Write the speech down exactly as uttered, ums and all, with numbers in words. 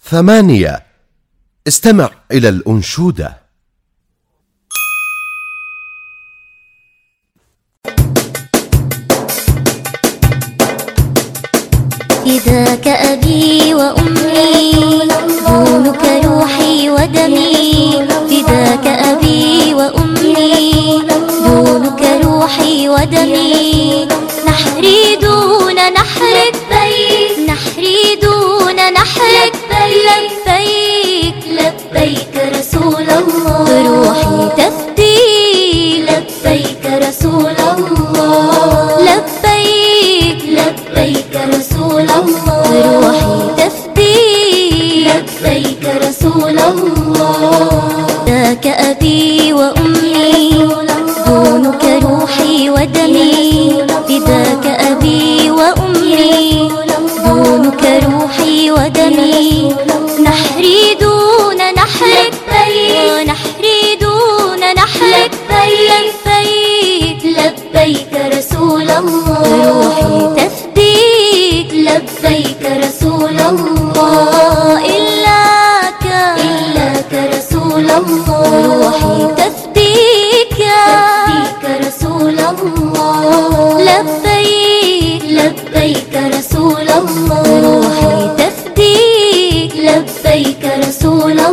ثمانية. استمع إلى الأنشودة. فداك أبي وأمي دونك روحي ودمي. فداك أبي وأمي دونك روحي ودمي. نحري دون نحرك بيك نحري دون نحرك بيك. لبيك لبيك رسول الله روحي تفدي. لبيك رسول الله لبيك لبيك رسول الله روحي تفدي. لبيك رسول الله. فداك أبي وأمي دونك روحي ودمي. فداك أبي وأمي دونك روحي ودمي. نحري دون نحرك بيك نحري دون نحرك بيك. لبيك رسول الله روحي تفديك. لبيك رسول الله إلاك إلاك رسول الله روحي تفديك. تفديك رسول الله. لبيك لبيك رسول الله روحي تفديك. لبيك رسول الله.